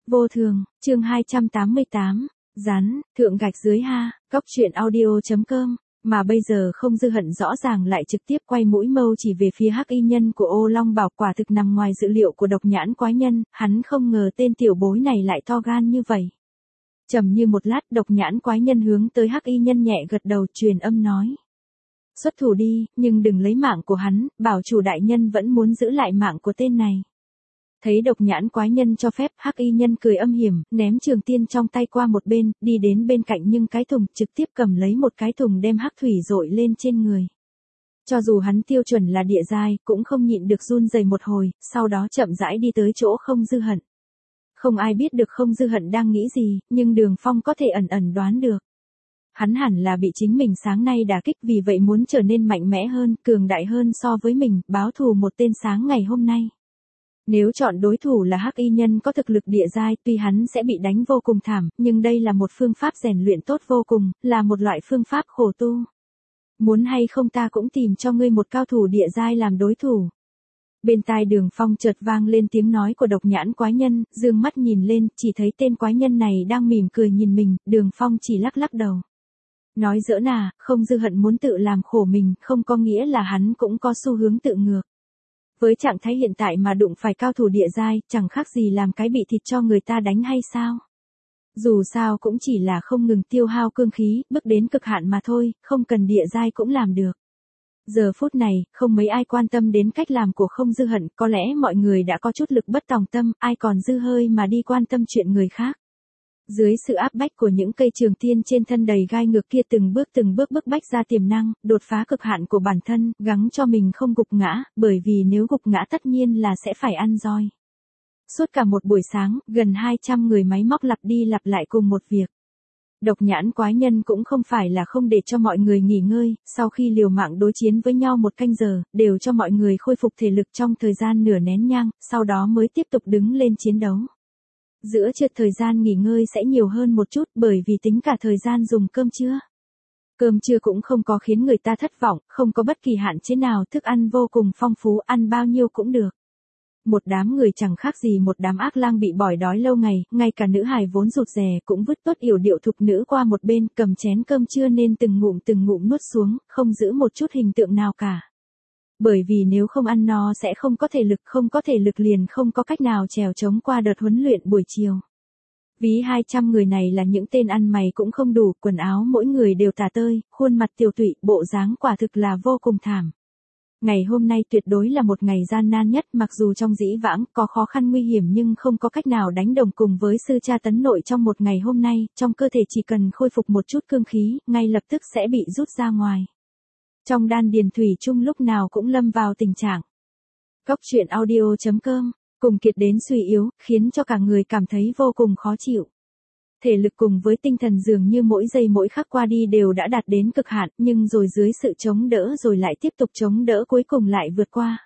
Vô thường, chương 288, rắn, thượng gạch dưới ha, góc truyện audio.com, mà bây giờ Không Dư Hận rõ ràng lại trực tiếp quay mũi mâu chỉ về phía hắc y nhân của Ô Long Bảo, quả thực nằm ngoài dự liệu của Độc Nhãn Quái Nhân, hắn không ngờ tên tiểu bối này lại to gan như vậy. Trầm như một lát, Độc Nhãn Quái Nhân hướng tới hắc y nhân nhẹ gật đầu, truyền âm nói: xuất thủ đi, nhưng đừng lấy mạng của hắn, bảo chủ đại nhân vẫn muốn giữ lại mạng của tên này. Thấy Độc Nhãn Quái Nhân cho phép, hắc y nhân cười âm hiểm, ném trường tiên trong tay qua một bên, đi đến bên cạnh nhưng cái thùng, trực tiếp cầm lấy một cái thùng đem hắc thủy dội lên trên người. Cho dù hắn tiêu chuẩn là địa giai, cũng không nhịn được run rẩy một hồi, sau đó chậm rãi đi tới chỗ Không Dư Hận. Không ai biết được Không Dư Hận đang nghĩ gì, nhưng Đường Phong có thể ẩn ẩn đoán được. Hắn hẳn là bị chính mình sáng nay đả kích, vì vậy muốn trở nên mạnh mẽ hơn, cường đại hơn so với mình, báo thù một tên sáng ngày hôm nay. Nếu chọn đối thủ là hắc y nhân có thực lực địa giai, tuy hắn sẽ bị đánh vô cùng thảm, nhưng đây là một phương pháp rèn luyện tốt vô cùng, là một loại phương pháp khổ tu. Muốn hay không ta cũng tìm cho ngươi một cao thủ địa giai làm đối thủ. Bên tai Đường Phong chợt vang lên tiếng nói của Độc Nhãn Quái Nhân, dương mắt nhìn lên, chỉ thấy tên quái nhân này đang mỉm cười nhìn mình, Đường Phong chỉ lắc lắc đầu. Nói giỡn à, Không Dư Hận muốn tự làm khổ mình, không có nghĩa là hắn cũng có xu hướng tự ngược. Với trạng thái hiện tại mà đụng phải cao thủ địa giai, chẳng khác gì làm cái bị thịt cho người ta đánh hay sao? Dù sao cũng chỉ là không ngừng tiêu hao cương khí, bước đến cực hạn mà thôi, không cần địa giai cũng làm được. Giờ phút này, không mấy ai quan tâm đến cách làm của Không Dư Hận, có lẽ mọi người đã có chút lực bất tòng tâm, ai còn dư hơi mà đi quan tâm chuyện người khác. Dưới sự áp bách của những cây trường tiên trên thân đầy gai ngược kia, từng bước bức bách ra tiềm năng, đột phá cực hạn của bản thân, gắng cho mình không gục ngã, bởi vì nếu gục ngã tất nhiên là sẽ phải ăn roi. Suốt cả một buổi sáng, gần 200 người máy móc lặp đi lặp lại cùng một việc. Độc Nhãn Quái Nhân cũng không phải là không để cho mọi người nghỉ ngơi, sau khi liều mạng đối chiến với nhau một canh giờ, đều cho mọi người khôi phục thể lực trong thời gian nửa nén nhang, sau đó mới tiếp tục đứng lên chiến đấu. Giữa trưa thời gian nghỉ ngơi sẽ nhiều hơn một chút, bởi vì tính cả thời gian dùng cơm trưa. Cơm trưa cũng không có khiến người ta thất vọng, không có bất kỳ hạn chế nào, thức ăn vô cùng phong phú, ăn bao nhiêu cũng được. Một đám người chẳng khác gì một đám ác lang bị bỏi đói lâu ngày, ngay cả nữ hài vốn rụt rè cũng vứt tốt yểu điệu thục nữ qua một bên, cầm chén cơm trưa nên từng ngụm nuốt xuống, không giữ một chút hình tượng nào cả. Bởi vì nếu không ăn no sẽ không có thể lực, không có thể lực liền không có cách nào trèo trống qua đợt huấn luyện buổi chiều. Ví 200 người này là những tên ăn mày cũng không đủ, quần áo mỗi người đều tả tơi, khuôn mặt tiều tụy, bộ dáng quả thực là vô cùng thảm. Ngày hôm nay tuyệt đối là một ngày gian nan nhất, mặc dù trong dĩ vãng có khó khăn nguy hiểm nhưng không có cách nào đánh đồng cùng với sư cha tấn nội trong một ngày hôm nay, trong cơ thể chỉ cần khôi phục một chút cương khí, ngay lập tức sẽ bị rút ra ngoài. Trong đan điền thủy chung lúc nào cũng lâm vào tình trạng góc truyện audio.com, cùng kiệt đến suy yếu, khiến cho cả người cảm thấy vô cùng khó chịu. Thể lực cùng với tinh thần dường như mỗi giây mỗi khắc qua đi đều đã đạt đến cực hạn, nhưng rồi dưới sự chống đỡ rồi lại tiếp tục chống đỡ, cuối cùng lại vượt qua.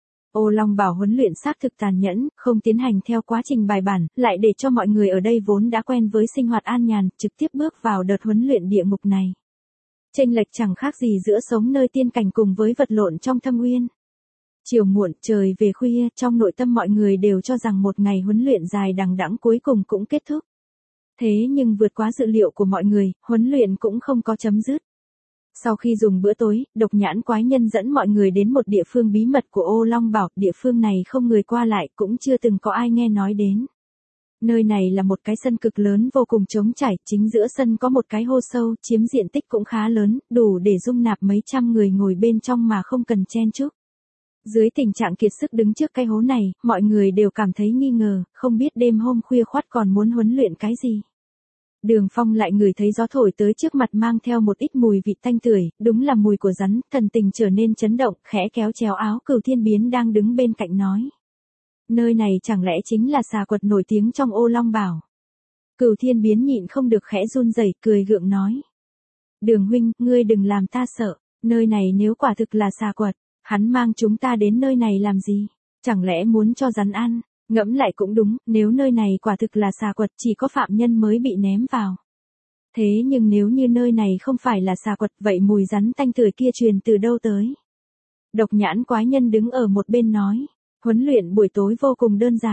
Ô Long Bảo huấn luyện xác thực tàn nhẫn, không tiến hành theo quá trình bài bản, lại để cho mọi người ở đây vốn đã quen với sinh hoạt an nhàn, trực tiếp bước vào đợt huấn luyện địa ngục này. Chênh lệch chẳng khác gì giữa sống nơi tiên cảnh cùng với vật lộn trong thâm uyên. Chiều muộn, trời về khuya, trong nội tâm mọi người đều cho rằng một ngày huấn luyện dài đằng đẵng cuối cùng cũng kết thúc. Thế nhưng vượt quá dự liệu của mọi người, huấn luyện cũng không có chấm dứt. Sau khi dùng bữa tối, Độc Nhãn Quái Nhân dẫn mọi người đến một địa phương bí mật của Ô Long Bảo, địa phương này không người qua lại, cũng chưa từng có ai nghe nói đến. Nơi này là một cái sân cực lớn vô cùng trống trải, chính giữa sân có một cái hô sâu, chiếm diện tích cũng khá lớn, đủ để dung nạp mấy trăm người ngồi bên trong mà không cần chen chúc. Dưới tình trạng kiệt sức đứng trước cái hố này, mọi người đều cảm thấy nghi ngờ, không biết đêm hôm khuya khoắt còn muốn huấn luyện cái gì. Đường Phong lại ngửi thấy gió thổi tới trước mặt mang theo một ít mùi vị tanh tưởi, đúng là mùi của rắn, thần tình trở nên chấn động, khẽ kéo chéo áo Cửu Thiên Biến đang đứng bên cạnh nói. Nơi này chẳng lẽ chính là xà quật nổi tiếng trong Ô Long Bảo? Cửu Thiên Biến nhịn không được khẽ run rẩy, cười gượng nói. Đường huynh, ngươi đừng làm ta sợ, nơi này nếu quả thực là xà quật, hắn mang chúng ta đến nơi này làm gì? Chẳng lẽ muốn cho rắn ăn? Ngẫm lại cũng đúng, nếu nơi này quả thực là xà quật chỉ có phạm nhân mới bị ném vào. Thế nhưng nếu như nơi này không phải là xà quật, vậy mùi rắn tanh tưởi kia truyền từ đâu tới? Độc Nhãn Quái Nhân đứng ở một bên nói. Huấn luyện buổi tối vô cùng đơn giản.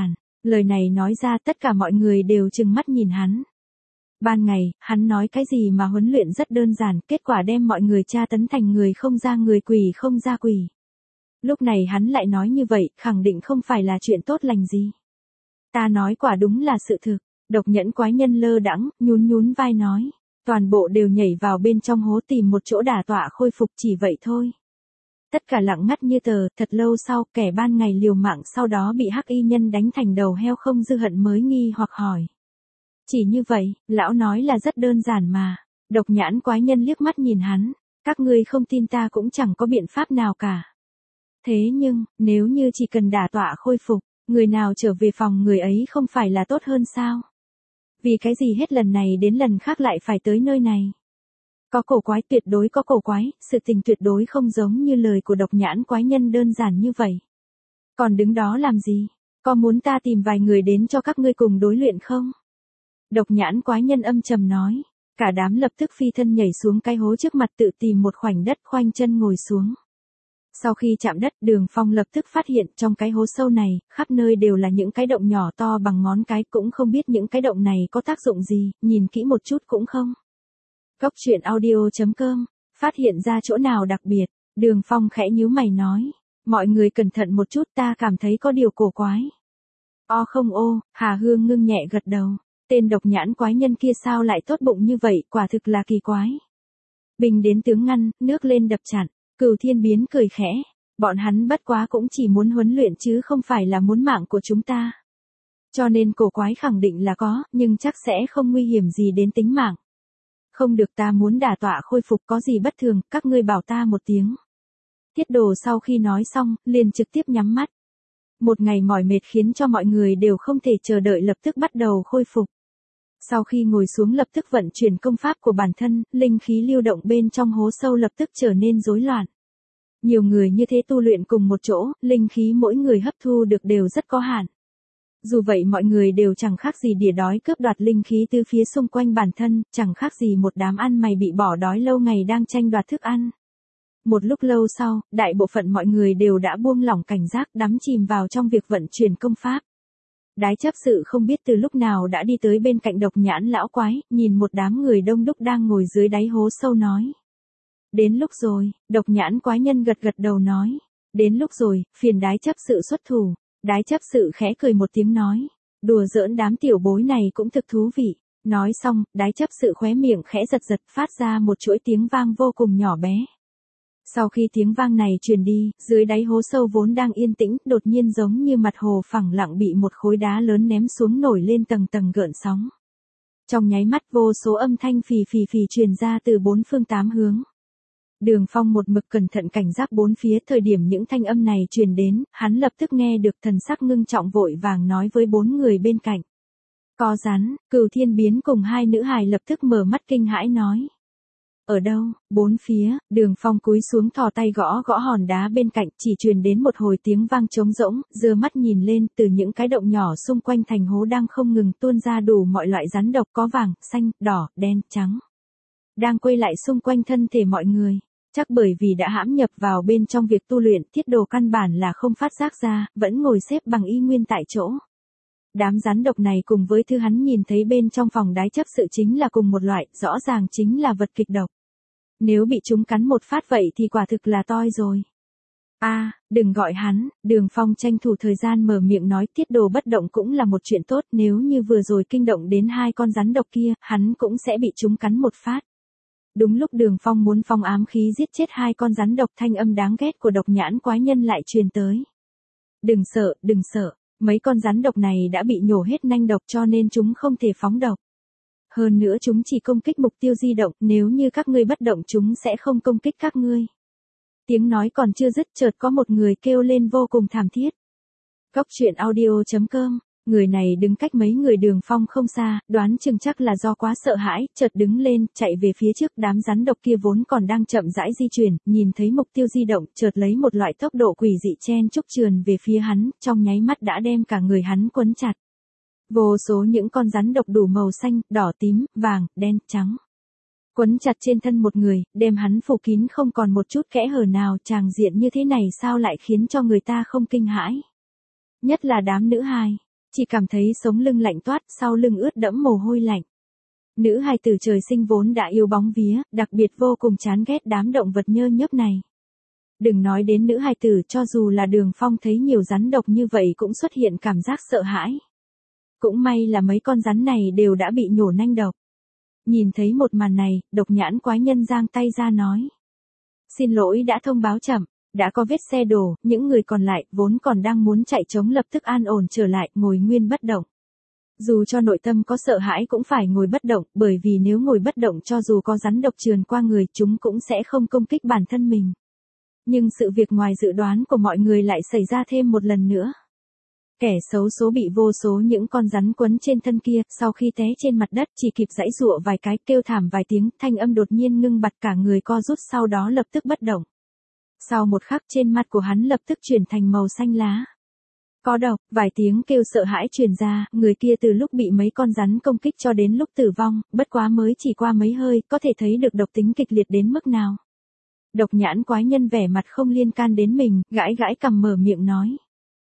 Lời này nói ra tất cả mọi người đều trừng mắt nhìn hắn. Ban ngày, hắn nói cái gì mà huấn luyện rất đơn giản, kết quả đem mọi người tra tấn thành người không ra người quỷ không ra quỷ. Lúc này hắn lại nói như vậy, khẳng định không phải là chuyện tốt lành gì. Ta nói quả đúng là sự thực. Độc nhẫn quái nhân lơ đãng, nhún nhún vai nói. Toàn bộ đều nhảy vào bên trong hố tìm một chỗ đả tọa khôi phục, chỉ vậy thôi. Tất cả lặng ngắt như tờ, thật lâu sau, kẻ ban ngày liều mạng sau đó bị hắc y nhân đánh thành đầu heo không dư hận mới nghi hoặc hỏi. Chỉ như vậy, lão nói là rất đơn giản mà. Độc nhãn quái nhân liếc mắt nhìn hắn. Các ngươi không tin ta cũng chẳng có biện pháp nào cả. Thế nhưng, nếu như chỉ cần đả tọa khôi phục, người nào trở về phòng người ấy không phải là tốt hơn sao? Vì cái gì hết lần này đến lần khác lại phải tới nơi này? Có cổ quái, tuyệt đối có cổ quái, sự tình tuyệt đối không giống như lời của độc nhãn quái nhân đơn giản như vậy. Còn đứng đó làm gì? Có muốn ta tìm vài người đến cho các ngươi cùng đối luyện không? Độc nhãn quái nhân âm trầm nói. Cả đám lập tức phi thân nhảy xuống cái hố trước mặt tự tìm một khoảnh đất khoanh chân ngồi xuống. Sau khi chạm đất, Đường Phong lập tức phát hiện trong cái hố sâu này, khắp nơi đều là những cái động nhỏ to bằng ngón cái, cũng không biết những cái động này có tác dụng gì, nhìn kỹ một chút cũng không. Cốc truyện audio.com, phát hiện ra chỗ nào đặc biệt, Đường Phong khẽ nhíu mày nói. Mọi người cẩn thận một chút, ta cảm thấy có điều cổ quái. O không ô, Hà Hương ngưng nhẹ gật đầu. Tên độc nhãn quái nhân kia sao lại tốt bụng như vậy, quả thực là kỳ quái. Bình đến tướng ngăn, nước lên đập chặn. Cửu Thiên Biến cười khẽ, bọn hắn bất quá cũng chỉ muốn huấn luyện chứ không phải là muốn mạng của chúng ta. Cho nên cổ quái khẳng định là có, nhưng chắc sẽ không nguy hiểm gì đến tính mạng. Không được, ta muốn đả tọa khôi phục, có gì bất thường, các ngươi bảo ta một tiếng. Thiết Đồ sau khi nói xong, liền trực tiếp nhắm mắt. Một ngày mỏi mệt khiến cho mọi người đều không thể chờ đợi lập tức bắt đầu khôi phục. Sau khi ngồi xuống lập tức vận chuyển công pháp của bản thân, linh khí lưu động bên trong hố sâu lập tức trở nên rối loạn. Nhiều người như thế tu luyện cùng một chỗ, linh khí mỗi người hấp thu được đều rất có hạn. Dù vậy mọi người đều chẳng khác gì đỉa đói cướp đoạt linh khí từ phía xung quanh bản thân, chẳng khác gì một đám ăn mày bị bỏ đói lâu ngày đang tranh đoạt thức ăn. Một lúc lâu sau, đại bộ phận mọi người đều đã buông lỏng cảnh giác, đắm chìm vào trong việc vận chuyển công pháp. Đái chấp sự không biết từ lúc nào đã đi tới bên cạnh độc nhãn lão quái, nhìn một đám người đông đúc đang ngồi dưới đáy hố sâu nói. Đến lúc rồi, độc nhãn quái nhân gật gật đầu nói. Đến lúc rồi, phiền đái chấp sự xuất thủ. Đái chấp sự khẽ cười một tiếng nói. Đùa giỡn đám tiểu bối này cũng thực thú vị. Nói xong, đái chấp sự khóe miệng khẽ giật giật phát ra một chuỗi tiếng vang vô cùng nhỏ bé. Sau khi tiếng vang này truyền đi, dưới đáy hố sâu vốn đang yên tĩnh, đột nhiên giống như mặt hồ phẳng lặng bị một khối đá lớn ném xuống nổi lên tầng tầng gợn sóng. Trong nháy mắt vô số âm thanh phì phì phì truyền ra từ bốn phương tám hướng. Đường Phong một mực cẩn thận cảnh giác bốn phía, thời điểm những thanh âm này truyền đến, hắn lập tức nghe được, thần sắc ngưng trọng vội vàng nói với bốn người bên cạnh. Có rắn, Cửu Thiên Biến cùng hai nữ hài lập tức mở mắt kinh hãi nói. Ở đâu? Bốn phía, Đường Phong cúi xuống thò tay gõ gõ hòn đá bên cạnh, chỉ truyền đến một hồi tiếng vang trống rỗng, giơ mắt nhìn lên, từ những cái động nhỏ xung quanh thành hố đang không ngừng tuôn ra đủ mọi loại rắn độc, có vàng, xanh, đỏ, đen, trắng. Đang quay lại xung quanh thân thể mọi người. Chắc bởi vì đã hãm nhập vào bên trong việc tu luyện, Thiết Đồ căn bản là không phát giác ra, vẫn ngồi xếp bằng y nguyên tại chỗ. Đám rắn độc này cùng với thứ hắn nhìn thấy bên trong phòng đái chấp sự chính là cùng một loại, rõ ràng chính là vật kịch độc. Nếu bị chúng cắn một phát vậy thì quả thực là toi rồi. Đừng gọi hắn, Đường Phong tranh thủ thời gian mở miệng nói, Thiết Đồ bất động cũng là một chuyện tốt, nếu như vừa rồi kinh động đến hai con rắn độc kia, hắn cũng sẽ bị chúng cắn một phát. Đúng lúc Đường Phong muốn phong ám khí giết chết hai con rắn độc, thanh âm đáng ghét của độc nhãn quái nhân lại truyền tới. Đừng sợ, mấy con rắn độc này đã bị nhổ hết nanh độc cho nên chúng không thể phóng độc. Hơn nữa chúng chỉ công kích mục tiêu di động, nếu như các ngươi bất động chúng sẽ không công kích các ngươi. Tiếng nói còn chưa dứt chợt có một người kêu lên vô cùng thảm thiết. Cốc truyện audio.com, người này đứng cách mấy người Đường Phong không xa, đoán chừng chắc là do quá sợ hãi, chợt đứng lên, chạy về phía trước, đám rắn độc kia vốn còn đang chậm rãi di chuyển, nhìn thấy mục tiêu di động, chợt lấy một loại tốc độ quỷ dị chen chúc trườn về phía hắn, trong nháy mắt đã đem cả người hắn quấn chặt. Vô số những con rắn độc đủ màu xanh, đỏ tím, vàng, đen, trắng. Quấn chặt trên thân một người, đem hắn phủ kín không còn một chút kẽ hở nào, tràng diện như thế này sao lại khiến cho người ta không kinh hãi. Nhất là đám nữ hài. chỉ cảm thấy sống lưng lạnh toát, sau lưng ướt đẫm mồ hôi lạnh. Nữ hài tử trời sinh vốn đã yêu bóng vía, đặc biệt vô cùng chán ghét đám động vật nhơ nhớp này. Đừng nói đến nữ hài tử, cho dù là Đường Phong thấy nhiều rắn độc như vậy cũng xuất hiện cảm giác sợ hãi. Cũng may là mấy con rắn này đều đã bị nhổ nanh độc. Nhìn thấy một màn này, Độc Nhãn quái nhân giang tay ra nói. Xin lỗi đã thông báo chậm, đã có vết xe đổ, những người còn lại vốn còn đang muốn chạy trống lập tức an ổn trở lại, ngồi nguyên bất động. Dù cho nội tâm có sợ hãi cũng phải ngồi bất động, bởi vì nếu ngồi bất động cho dù có rắn độc trườn qua người chúng cũng sẽ không công kích bản thân mình. Nhưng sự việc ngoài dự đoán của mọi người lại xảy ra thêm một lần nữa. Kẻ xấu số bị vô số những con rắn quấn trên thân kia, sau khi té trên mặt đất chỉ kịp giãy giụa vài cái, kêu thảm vài tiếng, thanh âm đột nhiên ngưng bặt, cả người co rút, sau đó lập tức bất động. Sau một khắc trên mặt của hắn lập tức chuyển thành màu xanh lá. Có độc, vài tiếng kêu sợ hãi truyền ra, người kia từ lúc bị mấy con rắn công kích cho đến lúc tử vong, bất quá mới chỉ qua mấy hơi, có thể thấy được độc tính kịch liệt đến mức nào. Độc Nhãn quái nhân vẻ mặt không liên can đến mình, gãi gãi cằm mở miệng nói.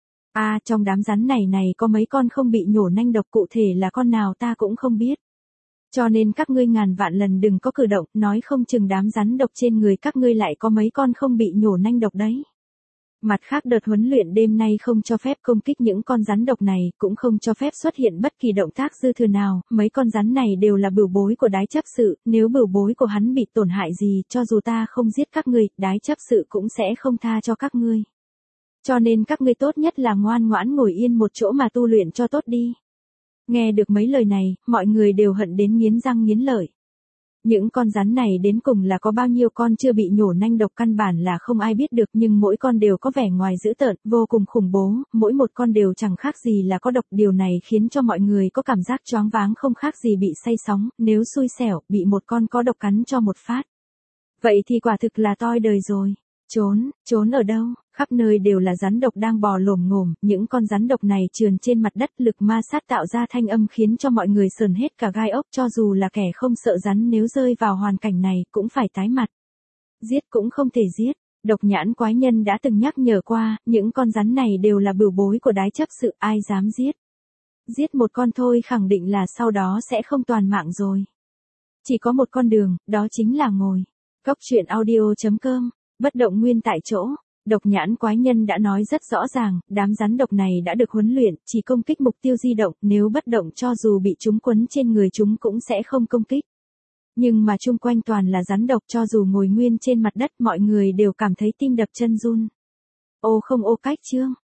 Trong đám rắn này có mấy con không bị nhổ nanh độc, cụ thể là con nào ta cũng không biết. Cho nên các ngươi ngàn vạn lần đừng có cử động, nói không chừng đám rắn độc trên người các ngươi lại có mấy con không bị nhổ nanh độc đấy. Mặt khác đợt huấn luyện đêm nay không cho phép công kích những con rắn độc này, cũng không cho phép xuất hiện bất kỳ động tác dư thừa nào, mấy con rắn này đều là bửu bối của đái chấp sự, nếu bửu bối của hắn bị tổn hại gì, cho dù ta không giết các ngươi, đái chấp sự cũng sẽ không tha cho các ngươi. Cho nên các ngươi tốt nhất là ngoan ngoãn ngồi yên một chỗ mà tu luyện cho tốt đi. Nghe được mấy lời này, mọi người đều hận đến nghiến răng nghiến lợi. Những con rắn này đến cùng là có bao nhiêu con chưa bị nhổ nanh độc căn bản là không ai biết được, nhưng mỗi con đều có vẻ ngoài dữ tợn, vô cùng khủng bố, mỗi một con đều chẳng khác gì là có độc, điều này khiến cho mọi người có cảm giác choáng váng không khác gì bị say sóng, nếu xui xẻo, bị một con có độc cắn cho một phát. Vậy thì quả thực là toi đời rồi. Trốn ở đâu, khắp nơi đều là rắn độc đang bò lồm ngồm, những con rắn độc này trườn trên mặt đất, lực ma sát tạo ra thanh âm khiến cho mọi người sờn hết cả gai ốc, cho dù là kẻ không sợ rắn nếu rơi vào hoàn cảnh này cũng phải tái mặt. Giết cũng không thể giết, Độc Nhãn quái nhân đã từng nhắc nhở qua, những con rắn này đều là bửu bối của đái chấp sự, ai dám giết. Giết một con thôi khẳng định là sau đó sẽ không toàn mạng rồi. Chỉ có một con đường, đó chính là ngồi. Cốc truyện audio.com, bất động nguyên tại chỗ. Độc Nhãn quái nhân đã nói rất rõ ràng, đám rắn độc này đã được huấn luyện, chỉ công kích mục tiêu di động, nếu bất động cho dù bị chúng quấn trên người chúng cũng sẽ không công kích. Nhưng mà chung quanh toàn là rắn độc, cho dù ngồi nguyên trên mặt đất mọi người đều cảm thấy tim đập chân run. Ô không ô cách chương.